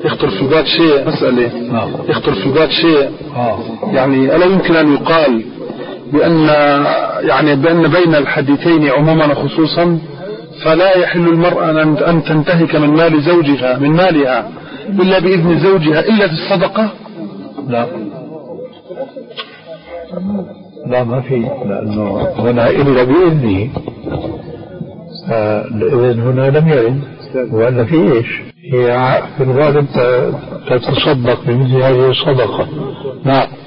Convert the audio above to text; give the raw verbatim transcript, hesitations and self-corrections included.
يخطر في البال شيء مسألة يخطر في البال شيء يعني ألا يمكن أن يقال بأن يعني بأن بين الحديثين عموما وخصوصا فلا يحل المرأة أن تنتهك من مال زوجها من مالها إلا بإذن زوجها إلا في الصدقة؟ لا لا ما في، لأنه هنا إلا بإذنه، الإذن هنا لم يرد. وأن في إيش هي في الغالب تتصدق بمثل هذه الصدقة. نعم.